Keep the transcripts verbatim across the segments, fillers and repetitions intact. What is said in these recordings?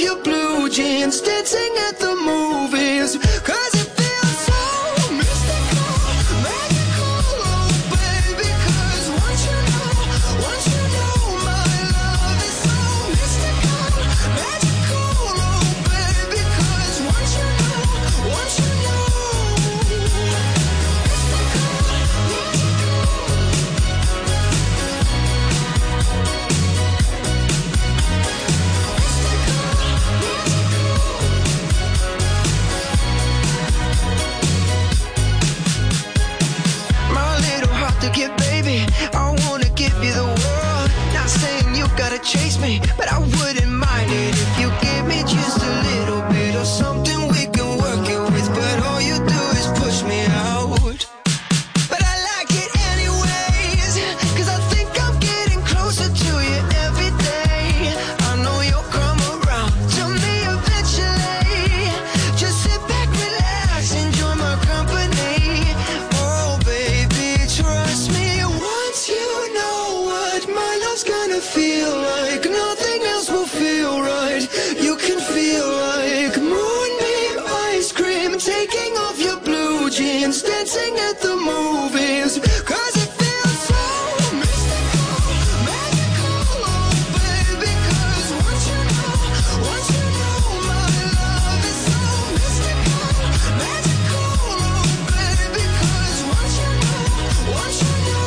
your blue jeans, dancing at the movies. Cause it feels so mystical, magical, oh baby. Cause once you know, once you know my love is so mystical, magical, oh baby. Cause once you know, once you know, chase me, but I wouldn't mind it if you give me just a little bit of something we can work it with. But all you do is push me out. But I like it anyways, cause I think I'm getting closer to you every day. I know you'll come around to me eventually. Just sit back, relax, enjoy my company. Oh baby, trust me, once you know what my love's gonna feel like, nothing else will feel right. You can feel like moonbeam ice cream, taking off your blue jeans, dancing at the movies. Cause it feels so mystical, magical, oh baby. Cause once you know, once you know my love is so mystical, magical, oh baby. Cause once you know, once you know.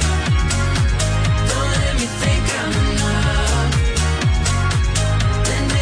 Then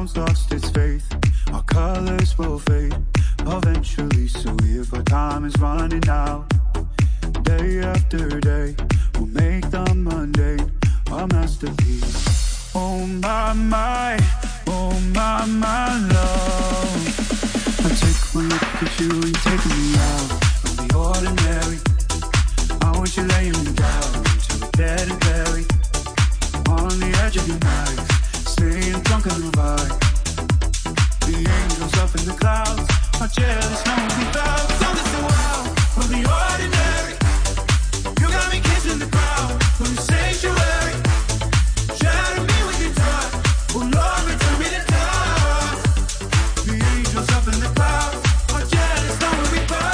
town's lost its faith. Our colors will fade eventually, so if our time is running out, day after day, we'll make the mundane a masterpiece. Oh my, my, oh my, my love. I take one look at you and take me out of the ordinary. I want you laying me down till we're dead and buried on the edge of your knife, staying drunk on the vibe. The angels up in the clouds are jealous, knowing we bow. Something so wild from the ordinary. You got me kissing the ground from the sanctuary. Shatter me with your touch, oh Lord, return me to dust. The angels up in the clouds are jealous, knowing we bow.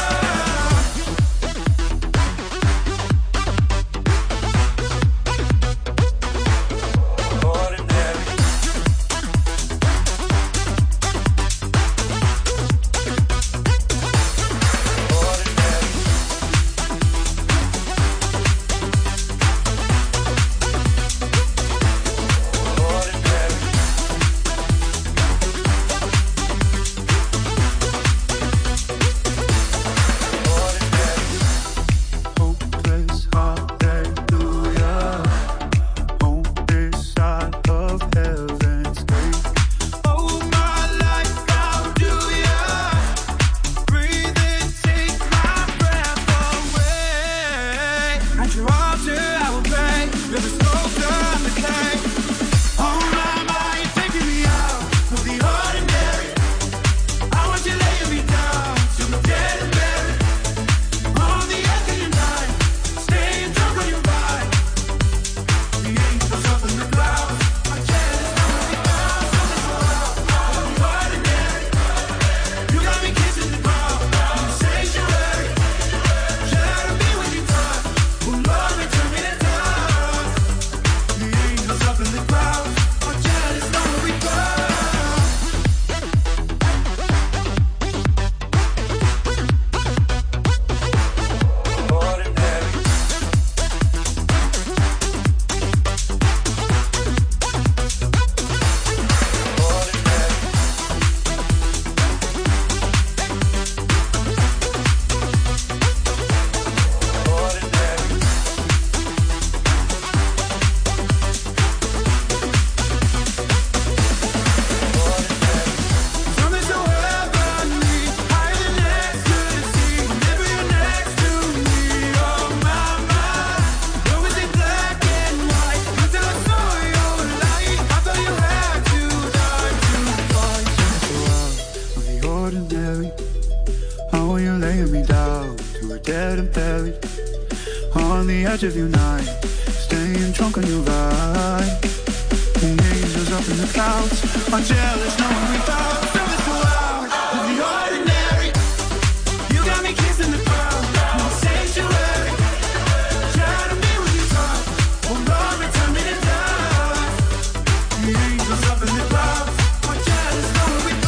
Of your night, staying drunk on your vibe. The angels up in the clouds are jealous, knowing we bow. Something so loud of the ordinary. You got me kissing the ground in the sanctuary. Shatter me with your touch, oh Lord, return me to dust. The angels up in the clouds are jealous, knowing we bow.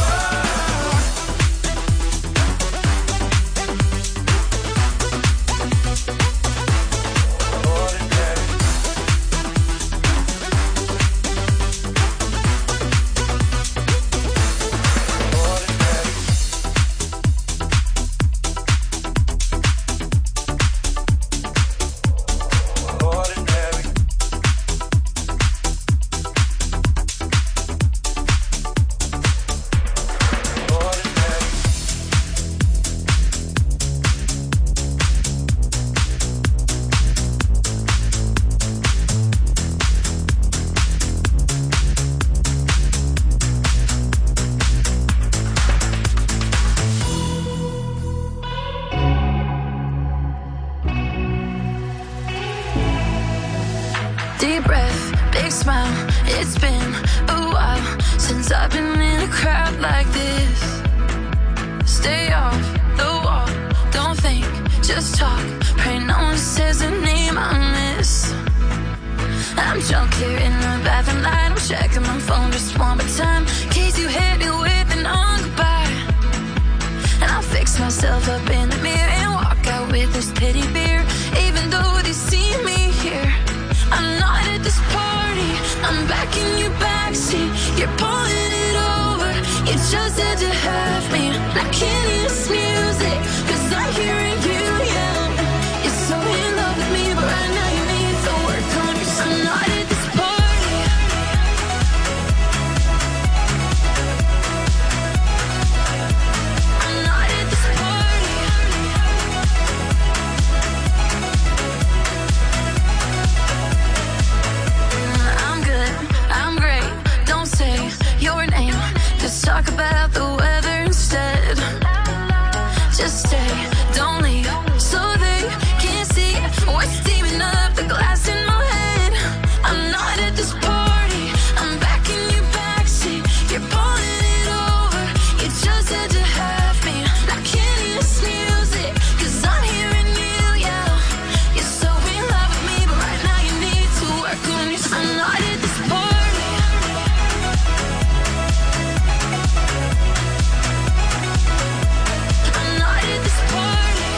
Deep breath, big smile. It's been a while since I've been in a crowd like this. Stay off the wall, don't think, just talk. Pray no one says the name I miss. I'm drunk here in the bathroom light. I'm checking my phone just one more time, in case you hit me with an on goodbye. And I'll fix myself up in the mirror and walk out with this pity beer. Even though they see me here, I'm not at this party. I'm back in your backseat. You're pulling it off. You just had to have me. I can't hear this music, cause I'm hearing you yell. You're so in love with me, but right now you need to work on yourself. I'm not at this party. I'm not at this party. I'm good, I'm great. Don't say your name, just talk about the weather instead. Just stay, don't leave, so they can't see what's steaming up the glass in my head. I'm not at this party, I'm back in your backseat. You're pulling it over, you just had to have me. I can't hear this music, cause I'm hearing you yell. You're so in love with me, but right now you need to work on yourself. I'm not at this party. I'm not at this party.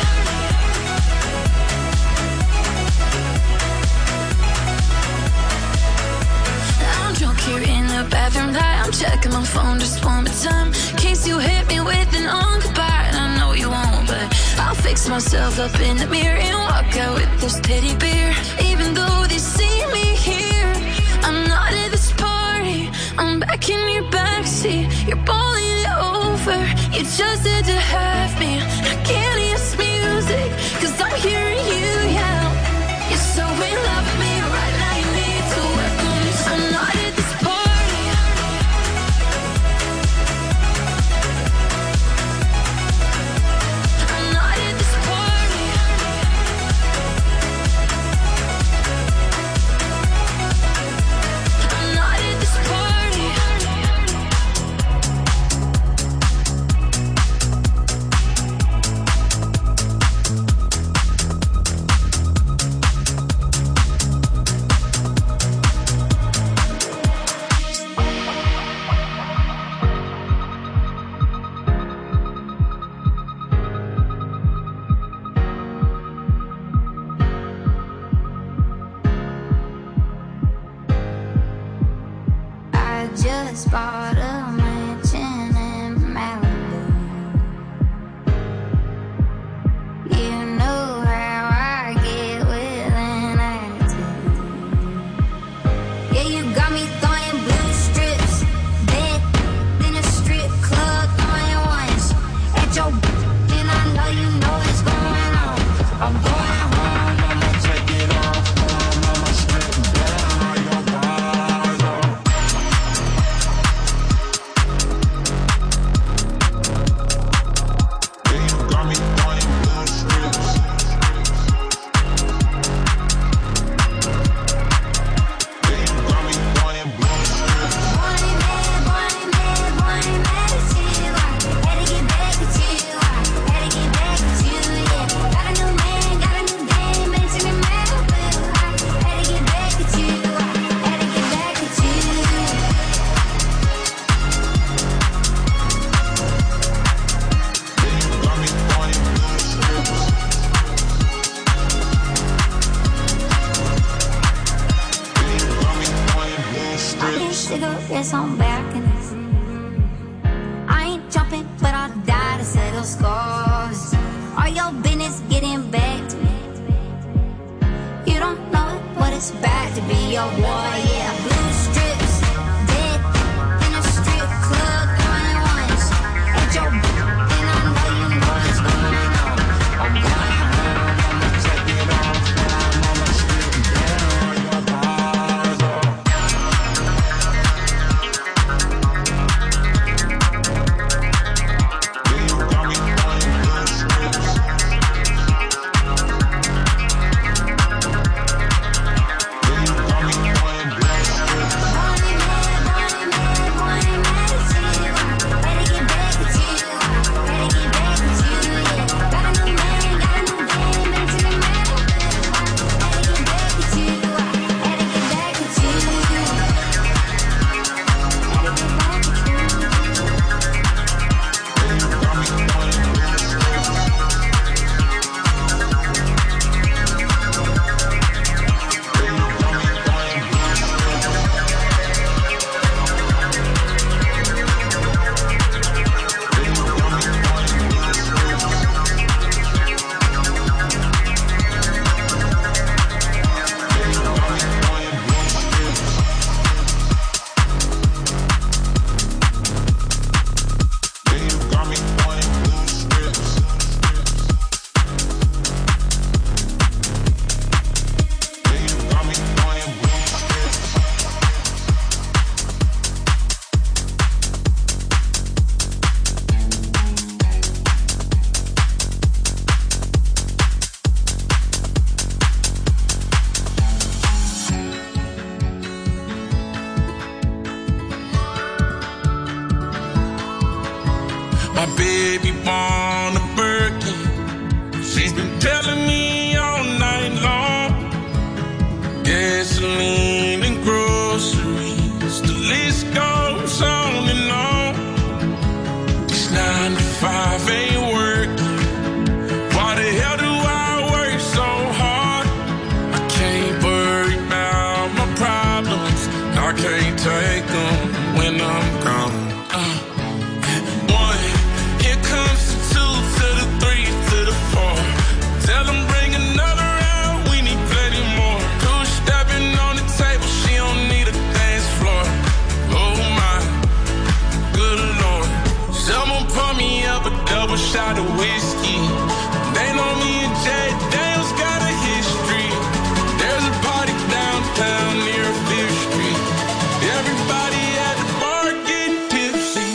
I'm drunk here in the bathroom light. I'm checking my phone just one more time, in case you hit me with an on goodbye. And I know you won't, but I'll fix myself up in the mirror and walk out with this teddy bear. Even though they see me here, I'm not at this party. I'm back in your backseat. You're pulling it over. You just had to have me. I can't hear this music, cause I'm hearing you yell. You're so in love with me, but right now you need to work on this. I'm not at this party. I'm not at this party. I'm not at this party. I just bought a mansion in Malibu. You know how I get with an attitude. Yeah, you got me throwing blue strips, bed in a strip club, throwing ones at your and I know you know what's going on. I'm going home, I'ma take it off, home, I'ma strip down your bottom. Yeah, you got me throwing blue strips. Yeah, you got me throwing blue strips. Born and mad, born and mad, born and mad at you. I had to get back at you. I had to get back at you. Yeah, got a new man, got a new game, mansion in Malibu. I had to get back at you. I had to get back at you. Yeah, you got me throwing blue strips. Yeah, you got me throwing blue These strips. cigarettes on balconies. I ain't jumping, but I'll die to settle scores. All your business getting back to me. You don't know what it's about to be your war, yeah. Blue strips, dead in a strip club, throwing ones at your and I know you know what's going on. I'm going home, I'ma take it off, home, I'ma strip down your bottom. Yeah, you got me throwing blue strips. Yeah, you got me throwing blue strips. My baby born a Birkin. She's been telling me all night long. Gasoline and groceries, the list goes on and on. This nine to five ain't working. Why the hell do I work so hard? I can't worry about my problems. I can't take them when I'm gone. Uh, one, here comes the two to the three to the four. Tell them bring another round, we need plenty more. Two stepping on the table, she don't need a dance floor. Oh my, good Lord. Someone pour me up a double shot of whiskey. They know me and Jay Daniels got a history. There's a party downtown near Fifth Street. Everybody at the bar getting tipsy.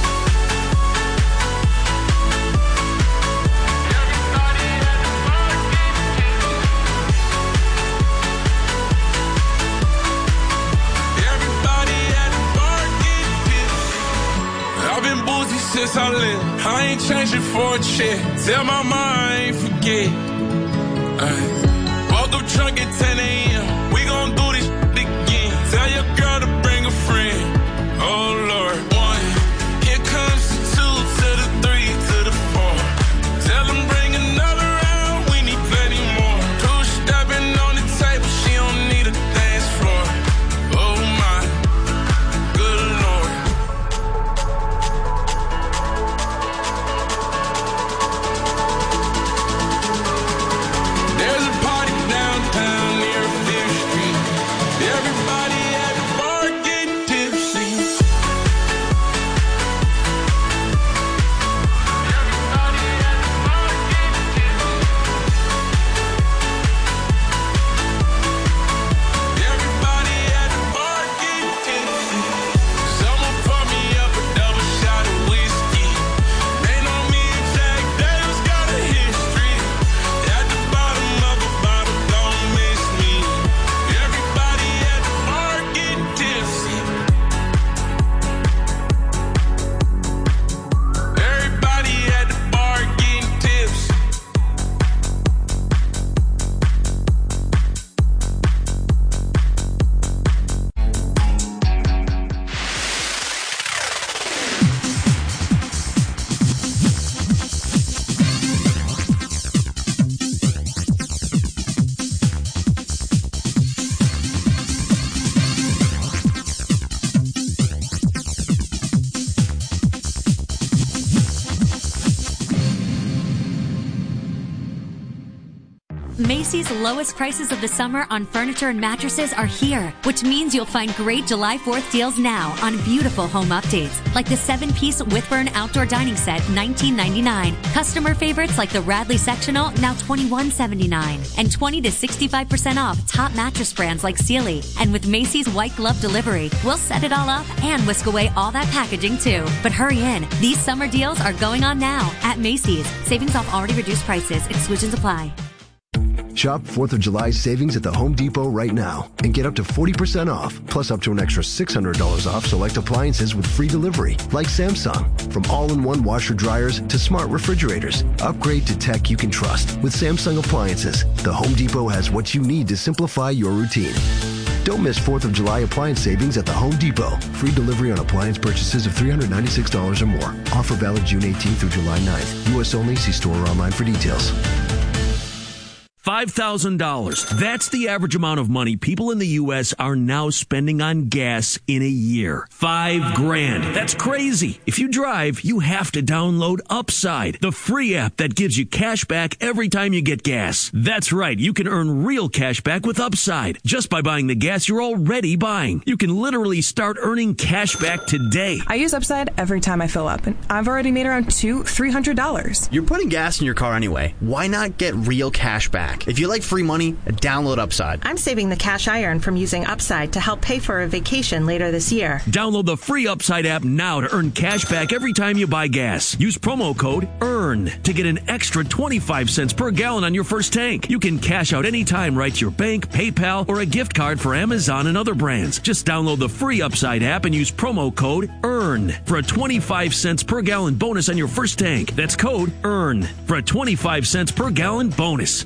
Everybody at the bar getting tipsy. Everybody at the bar getting tipsy. I've been boozy since I left. I ain't changing for a check. Tell my mom I ain't forget. Ay. Woke up drunk at ten a.m. We gon' do this again. Tell your girl to bring a friend. Oh Lord. One, here comes the two to the three to the four. Tell them bring another round, we need plenty more. Two stepping on the table, she don't need a dance floor. Oh my, good Lord. There's a party downtown near Fifth Street. Everybody at the bar getting tipsy. Everybody at the bar getting tipsy. Everybody at the bar getting tipsy. Someone pour me up a double shot of whiskey. They know me and Jack Daniels got a history. At the bottom of the bottle, don't miss me. Everybody at the bar getting tipsy. Everybody at the bar getting tipsy. Macy's lowest prices of the summer on furniture and mattresses are here, which means you'll find great July fourth deals now on beautiful home updates, like the seven-piece Whitburn outdoor dining set, nineteen ninety-nine. Customer favorites like the Radley sectional, now twenty-one seventy-nine, and twenty to sixty-five percent off top mattress brands like Sealy. And with Macy's white glove delivery, we'll set it all up and whisk away all that packaging too. But hurry in, these summer deals are going on now at Macy's. Savings off already reduced prices. Exclusions apply. Shop fourth of July savings at the Home Depot right now and get up to forty percent off, plus up to an extra six hundred dollars off select appliances with free delivery, like Samsung. From all-in-one washer dryers to smart refrigerators, upgrade to tech you can trust with Samsung appliances. The Home Depot has what you need to simplify your routine. Don't miss fourth of July appliance savings at the Home Depot. Free delivery on appliance purchases of three hundred ninety-six dollars or more. Offer valid June eighteenth through July ninth. U S only. See store or online for details. five thousand dollars. That's the average amount of money people in the U S are now spending on gas in a year. Five grand. That's crazy. If you drive, you have to download Upside, the free app that gives you cash back every time you get gas. That's right. You can earn real cash back with Upside just by buying the gas you're already buying. You can literally start earning cash back today. I use Upside every time I fill up, and I've already made around two, three hundred dollars. You're putting gas in your car anyway. Why not get real cash back? back. If you like free money, download Upside. I'm saving the cash I earn from using Upside to help pay for a vacation later this year. Download the free Upside app now to earn cash back every time you buy gas. Use promo code EARN to get an extra twenty-five cents per gallon on your first tank. You can cash out anytime right to your bank, PayPal, or a gift card for Amazon and other brands. Just download the free Upside app and use promo code EARN for a twenty-five cents per gallon bonus on your first tank. That's code EARN for a twenty-five cents per gallon bonus.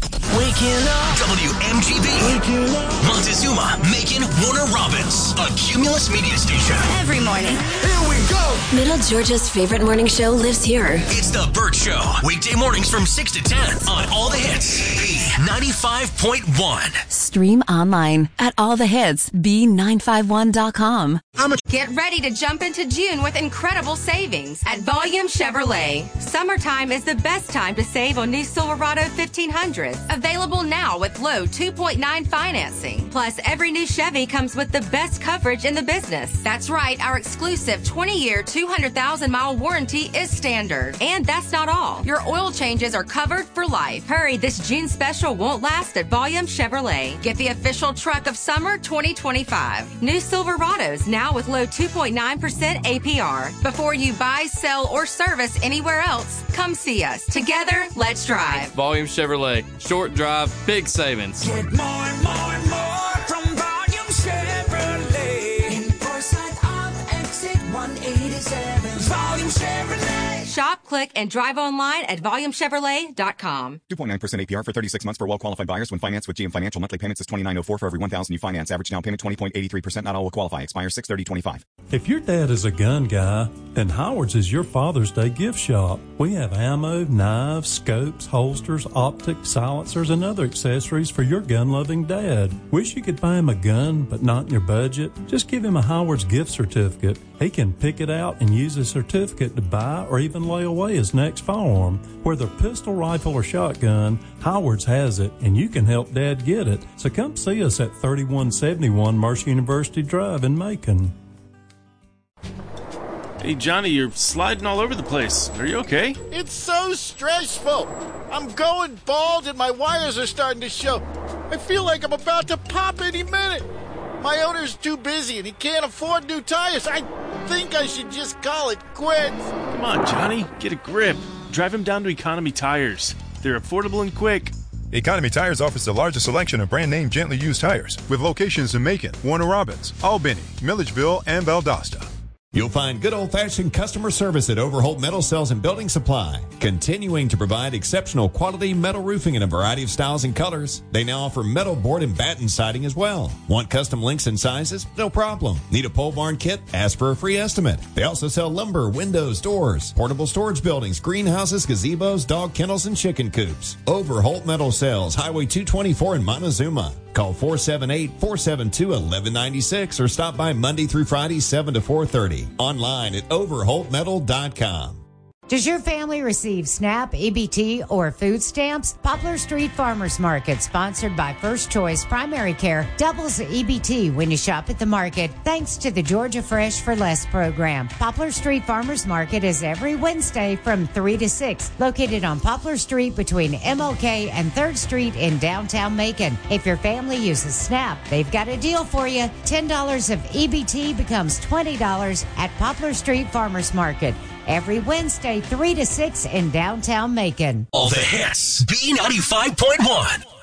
Waking up. W M G B. Waking up. Montezuma, Macon, Warner Robins. A Cumulus media station. Every morning. Here we go. Middle Georgia's favorite morning show lives here. It's The Burt Show. Weekday mornings from six to ten on All the Hits. B ninety-five point one. Stream online at all the hits b nine five one dot com. Get ready to jump into June with incredible savings at Volume Chevrolet. Summertime is the best time to save on new Silverado fifteen hundreds. Available now with low two point nine financing. Plus, every new Chevy comes with the best coverage in the business. That's right, our exclusive twenty-year, two hundred thousand mile warranty is standard. And that's not all. Your oil changes are covered for life. Hurry, this June special won't last at Volume Chevrolet. Get the official truck of summer twenty twenty-five. New Silverados now with low two point nine percent A P R. Before you buy, sell, or service anywhere else, come see us. Together, let's drive. Volume Chevrolet. Short drive, big savings. Get more and more and more from Volume Chevrolet. In Forsyth on exit one eighty-seven. Volume Chevrolet. Shop, click, and drive online at volume chevrolet dot com. two point nine percent A P R for thirty-six months for well-qualified buyers when financed with G M Financial. Monthly payments is twenty-nine oh four for every one thousand you finance. Average down payment twenty point eight three percent. Not all will qualify. Expires six thirty twenty-five. If your dad is a gun guy, then Howard's is your Father's Day gift shop. We have ammo, knives, scopes, holsters, optics, silencers, and other accessories for your gun-loving dad. Wish you could buy him a gun, but not in your budget? Just give him a Howard's gift certificate. He can pick it out and use the certificate to buy or even lay away his next firearm. Whether pistol, rifle, or shotgun, Howard's has it, and you can help Dad get it. So come see us at thirty-one seventy-one Mercer University Drive in Macon. Hey, Johnny, you're sliding all over the place. Are you okay? It's so stressful. I'm going bald and my wires are starting to show. I feel like I'm about to pop any minute. My owner's too busy and he can't afford new tires. I think I should just call it quits. Come on, Johnny, get a grip. Drive him down to Economy Tires. They're affordable and quick. Economy Tires offers the largest selection of brand-name gently used tires with locations in Macon, Warner Robins, Albany, Milledgeville, and Valdosta. You'll find good old-fashioned customer service at Overholt Metal Sales and Building Supply, continuing to provide exceptional quality metal roofing in a variety of styles and colors. They now offer metal board and batten siding as well. Want custom lengths and sizes? No problem. Need a pole barn kit? Ask for a free estimate. They also sell lumber, windows, doors, portable storage buildings, greenhouses, gazebos, dog kennels, and chicken coops. Overholt Metal Sales, Highway two twenty-four in Montezuma. Call four seven eight, four seven two, one one nine six or stop by Monday through Friday, seven to four thirty. Online at overholt metal dot com. Does your family receive SNAP, E B T, or food stamps? Poplar Street Farmers Market, sponsored by First Choice Primary Care, doubles the E B T when you shop at the market, thanks to the Georgia Fresh for Less program. Poplar Street Farmers Market is every Wednesday from three to six, located on Poplar Street between M L K and third Street in downtown Macon. If your family uses SNAP, they've got a deal for you. ten dollars of E B T becomes twenty dollars at Poplar Street Farmers Market. Every Wednesday, three to six in downtown Macon. All the hits. B ninety-five point one.